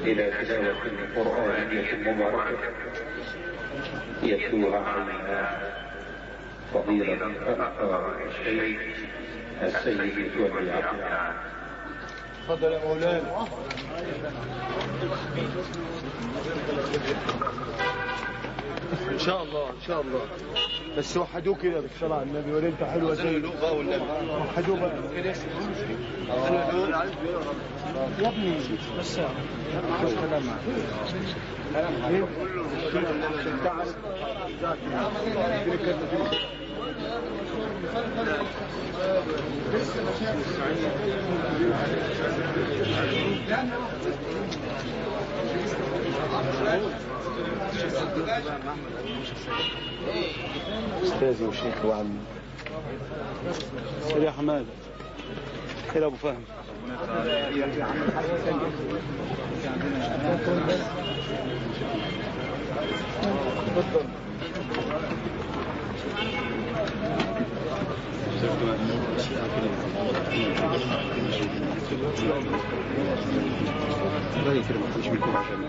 إلى تلاوة قرآنية مباركة يتلوها علينا فضيلة الشيخ السيد متولي عبد العال. تفضل يا مولانا. ان شاء الله ان شاء الله، بس وحدوه كده بالصلاه على النبي. ولا انت حلوه زي اللغه والنبي وحدوه بقى كده. يا ابني بس مش كلام معاك استاذي وشيخي وعمي. سيدي يا حماده، خير ابو فهم. الله يكرمك مش منكم عشان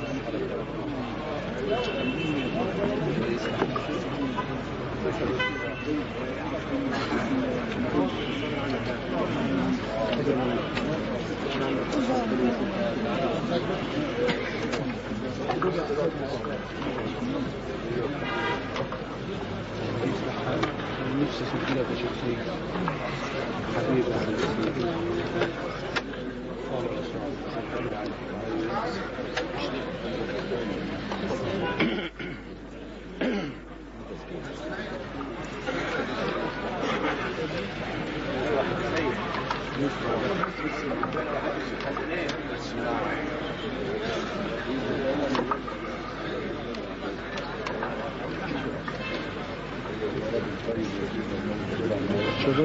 نفسي سجلها بشخصية حبيبي شغل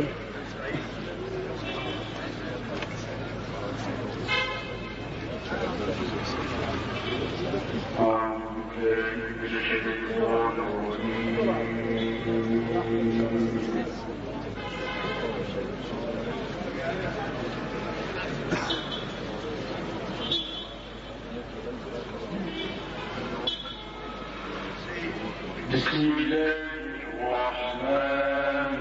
بسم الله الرحمن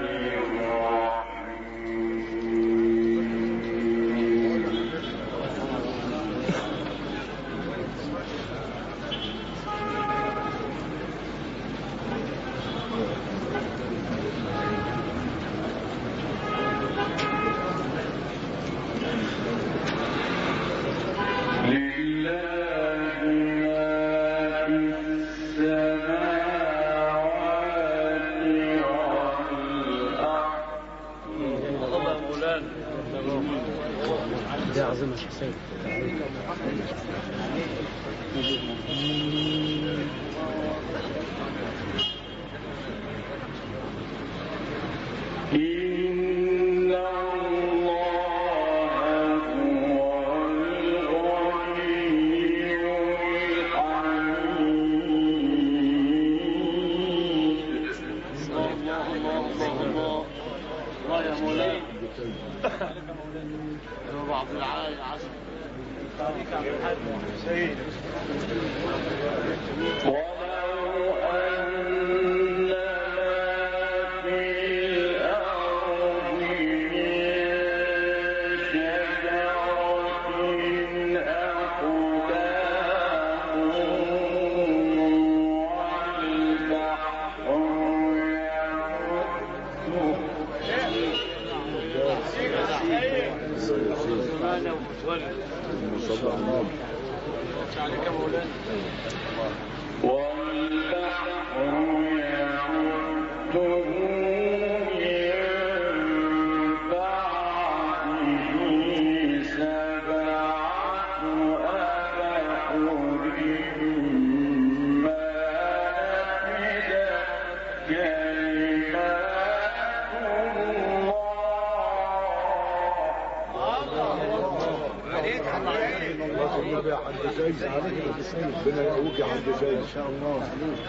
ربنا يقويك يا عبد الجليل ان شاء الله.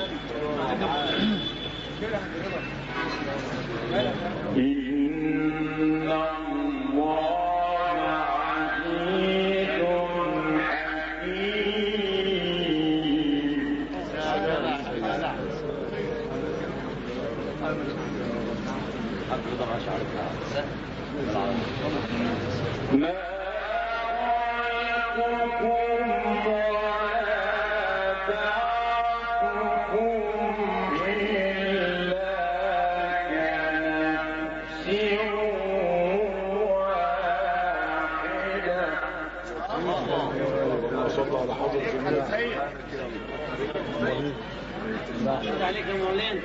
إن الله عزيز حكيم. عليك يا مولانا.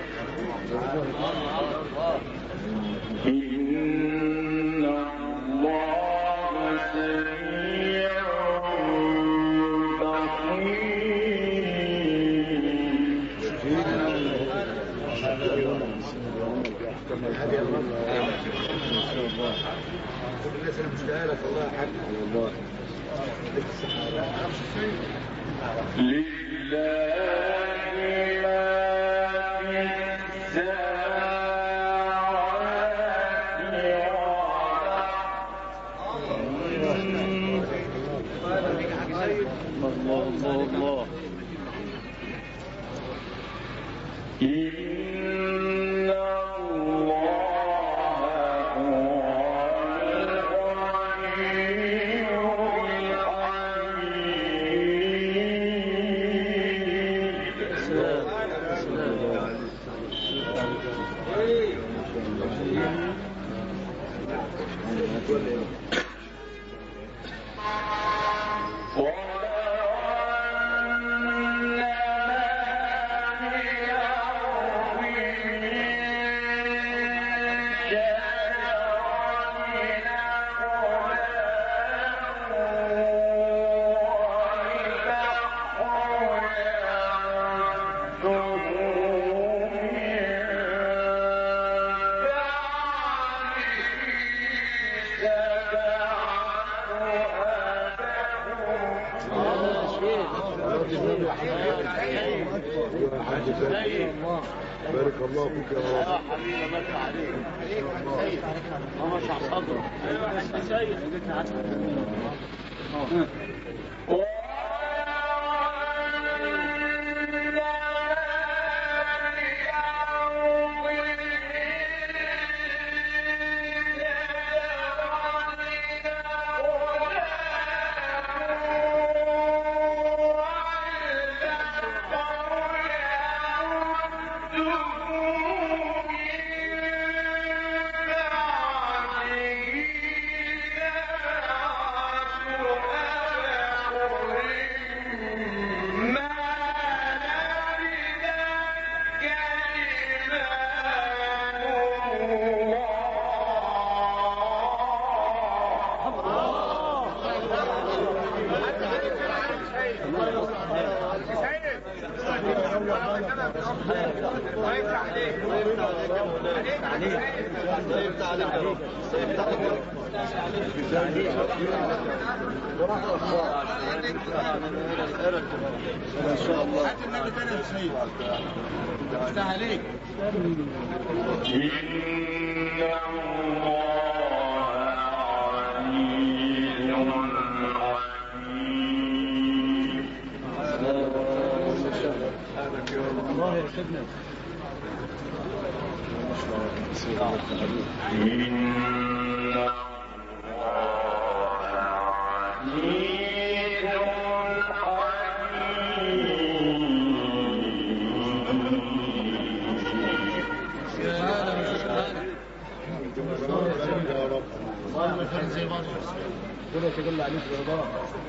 إن الله سميع بارك الله فيك يا رب. حبيبي بارك عليك. ما شاء صدرك. ما شاء الله. هات النبي تاني يا سيد. افتح عليك. الله يرشدنا. ولا تقول عليك رضا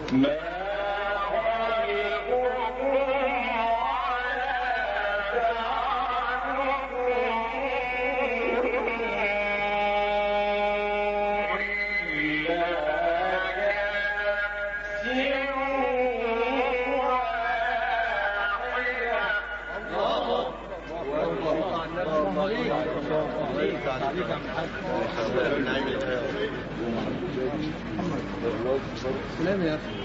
سلام يا أخي.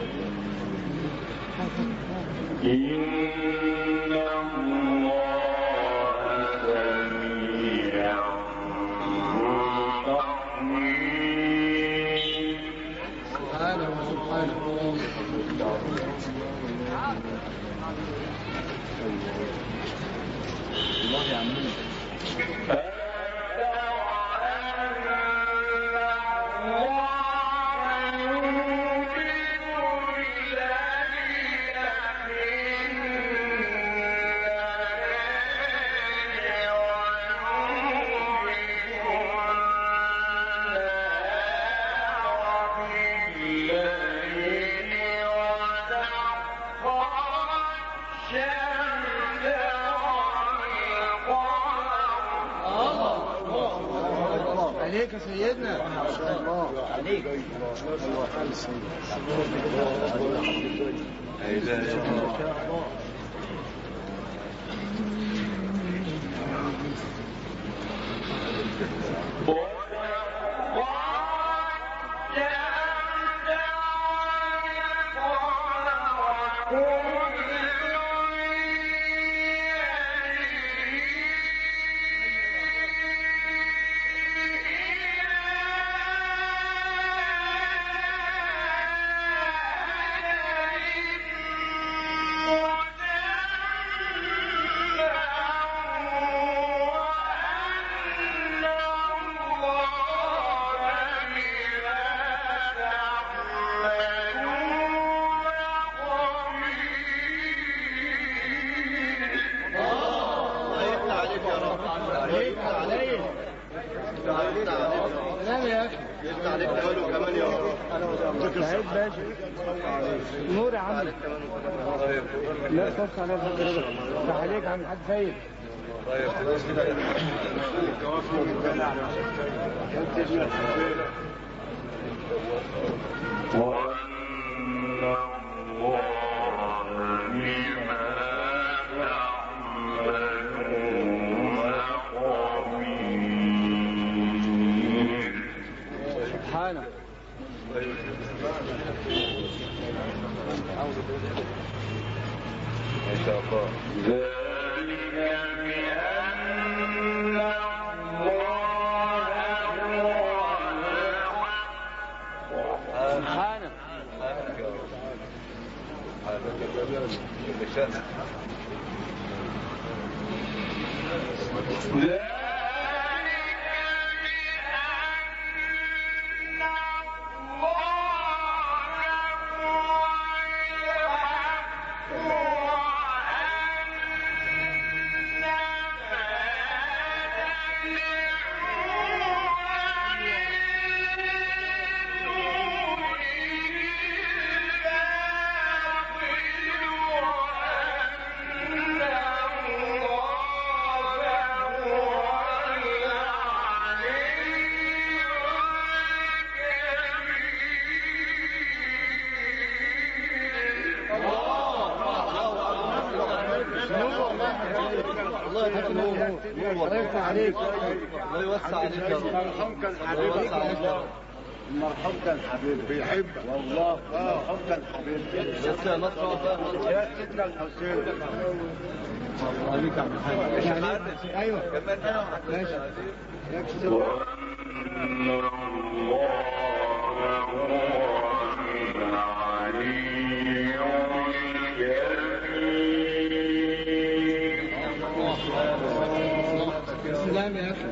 إن الله سميع بصير. سبحانه وسبحانه. الله يا عمي. يا سيدنا. ما شاء الله عليك. نور يا عم. لا تبص على الفكرة ده عليك عم حد سيد. طيب خلاص كده. سبحانه. ما شاء الله. ذلك بأن الله سبحانه. الله يوسع عليك يا رب. مرحوم كان حبيبي. مرحوم كان حبيبي بيحبك والله. مرحوم كان حبيبي. لسه نصر يا سيدنا الحسين. الله عليك يا محمد. ايوه كمان انا ماشي. يكسر السلام يا أخي.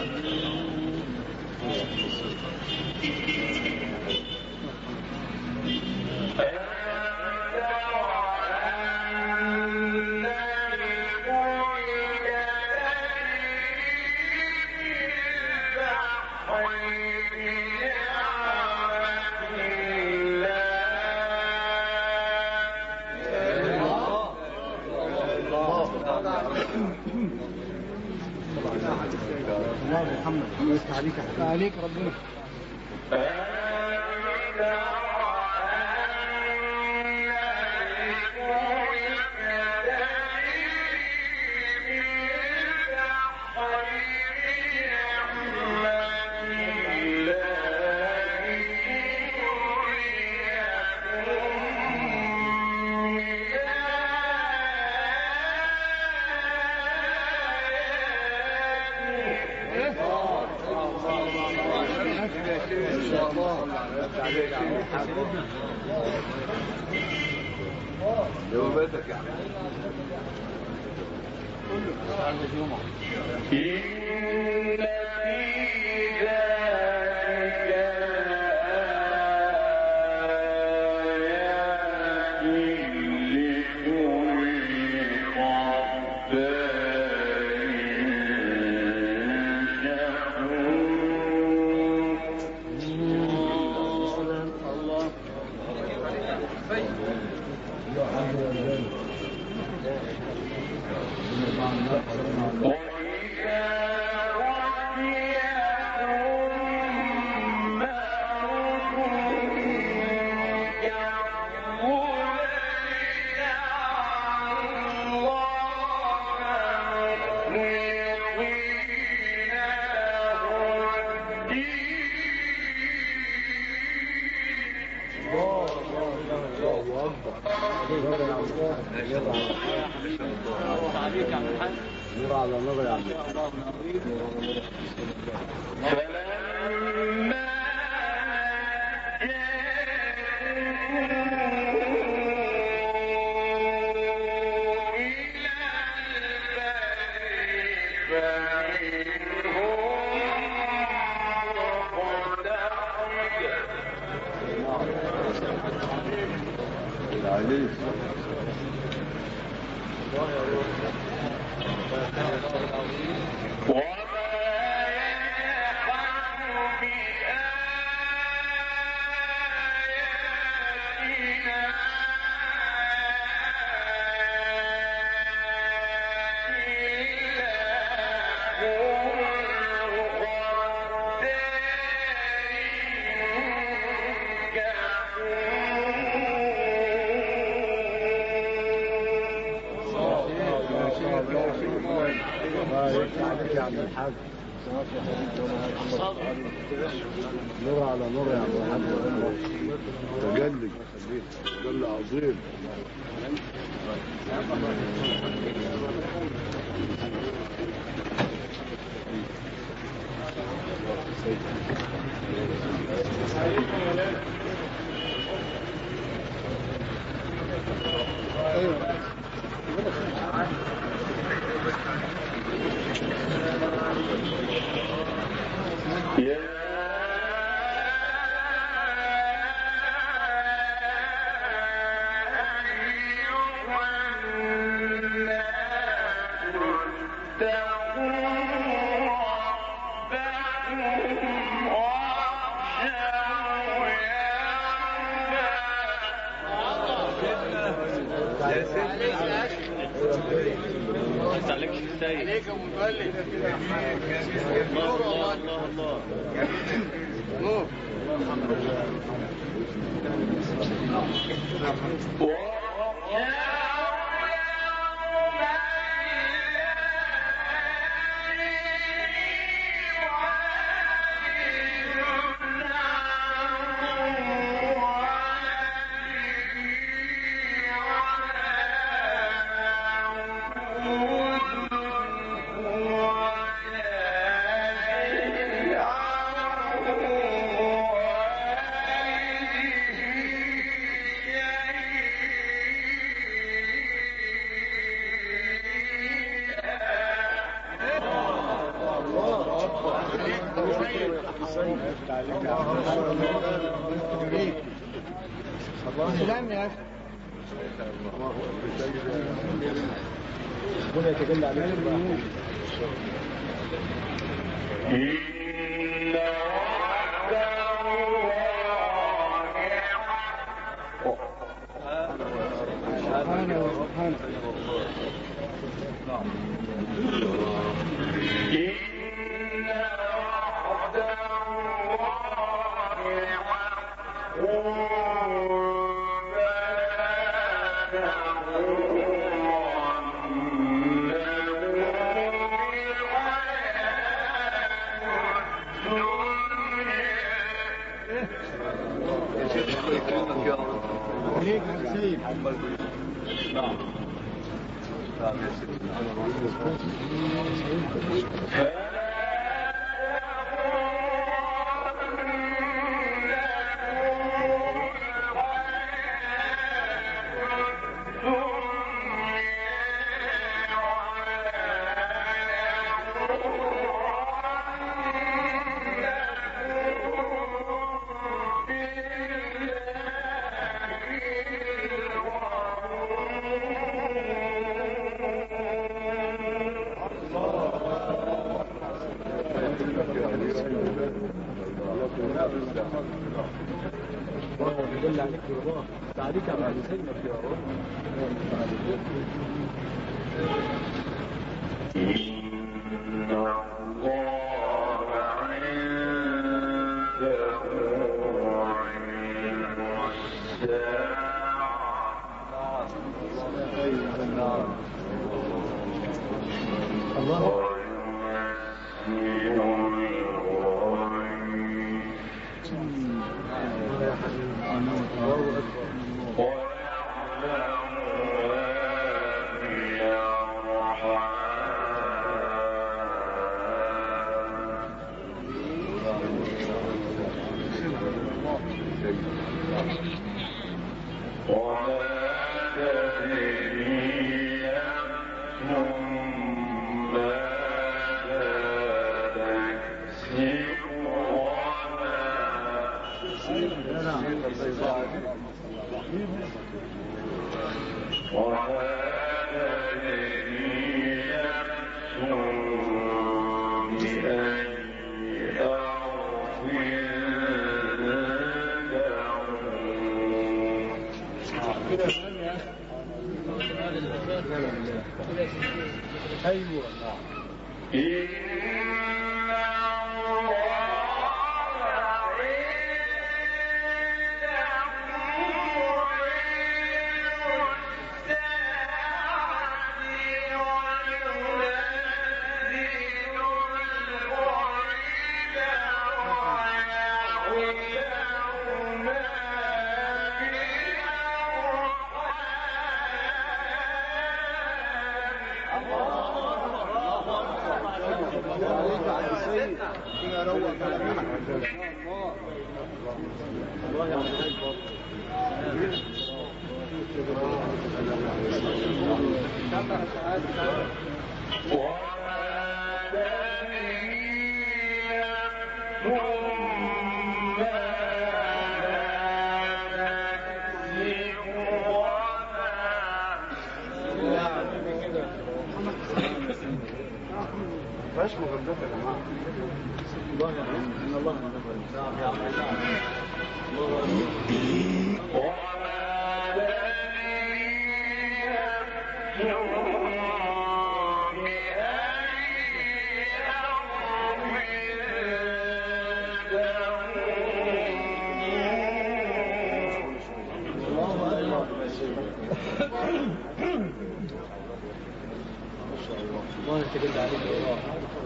محمد الله يفتح عليك عليك ربنا. يومتك يا عم. نور على النظر يا عم. نور على نور يا عم الحاج. تجلي تجلي عظيم. عليك يا متولي. نور الله الله الله. نور. سلام يا أخي. ربنا يتجلى علينا. تعليق على سيدنا في الله ايوه مش مغلفة يا جماعة. الله يعلم ان الله الله يتقل عليك الله.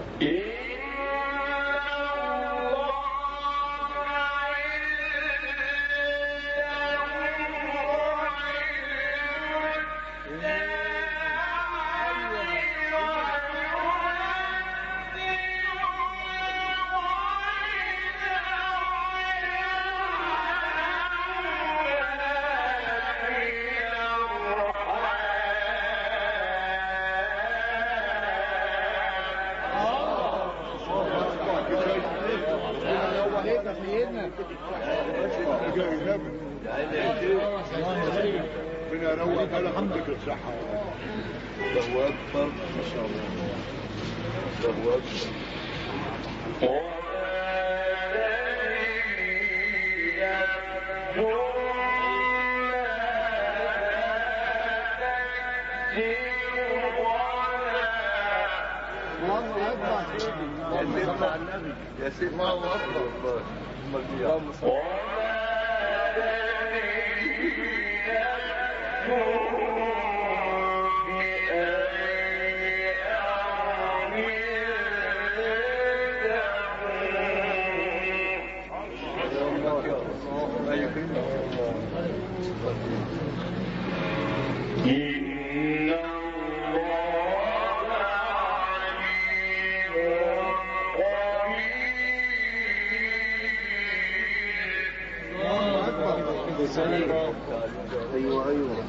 ربنا يروق على حمدك الصحة. الله أكبر ما شاء الله. الله أكبر. يا سيدي الله أكبر. اللهم صل. ايوه ايوه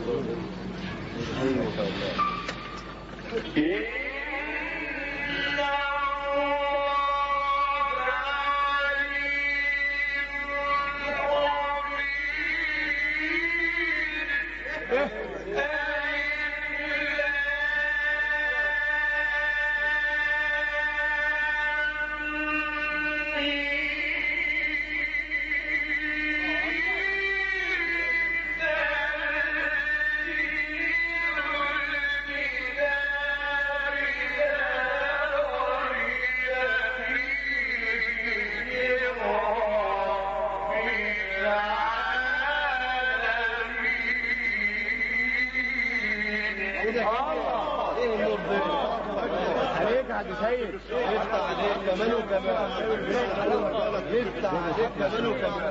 عليك عبد سيد يفتح عليك كمان وكمان يفتح عليك كمان وكمان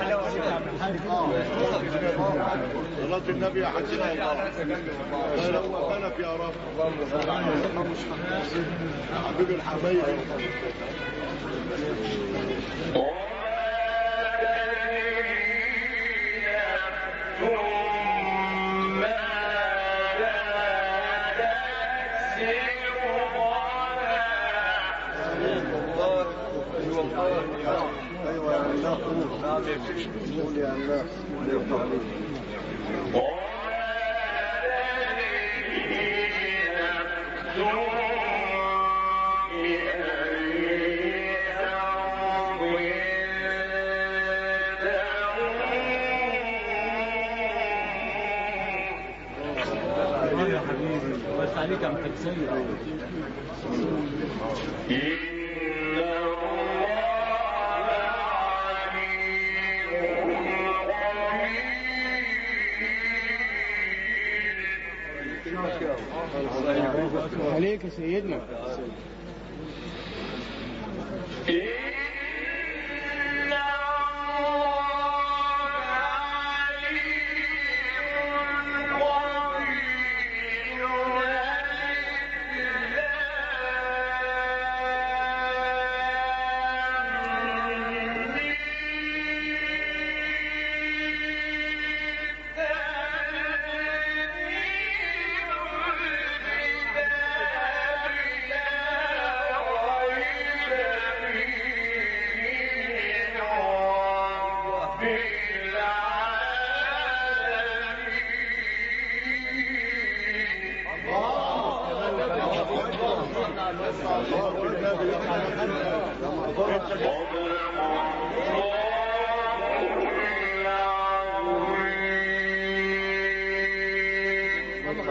صلاة النبي يا حسين الله يرفقك يا رب حبيب الحبايب ثم قول يا الله. يا حبيبي بس عليك عم تكسير. عليك يا سيدنا.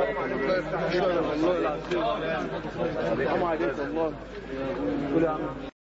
الله العظيم.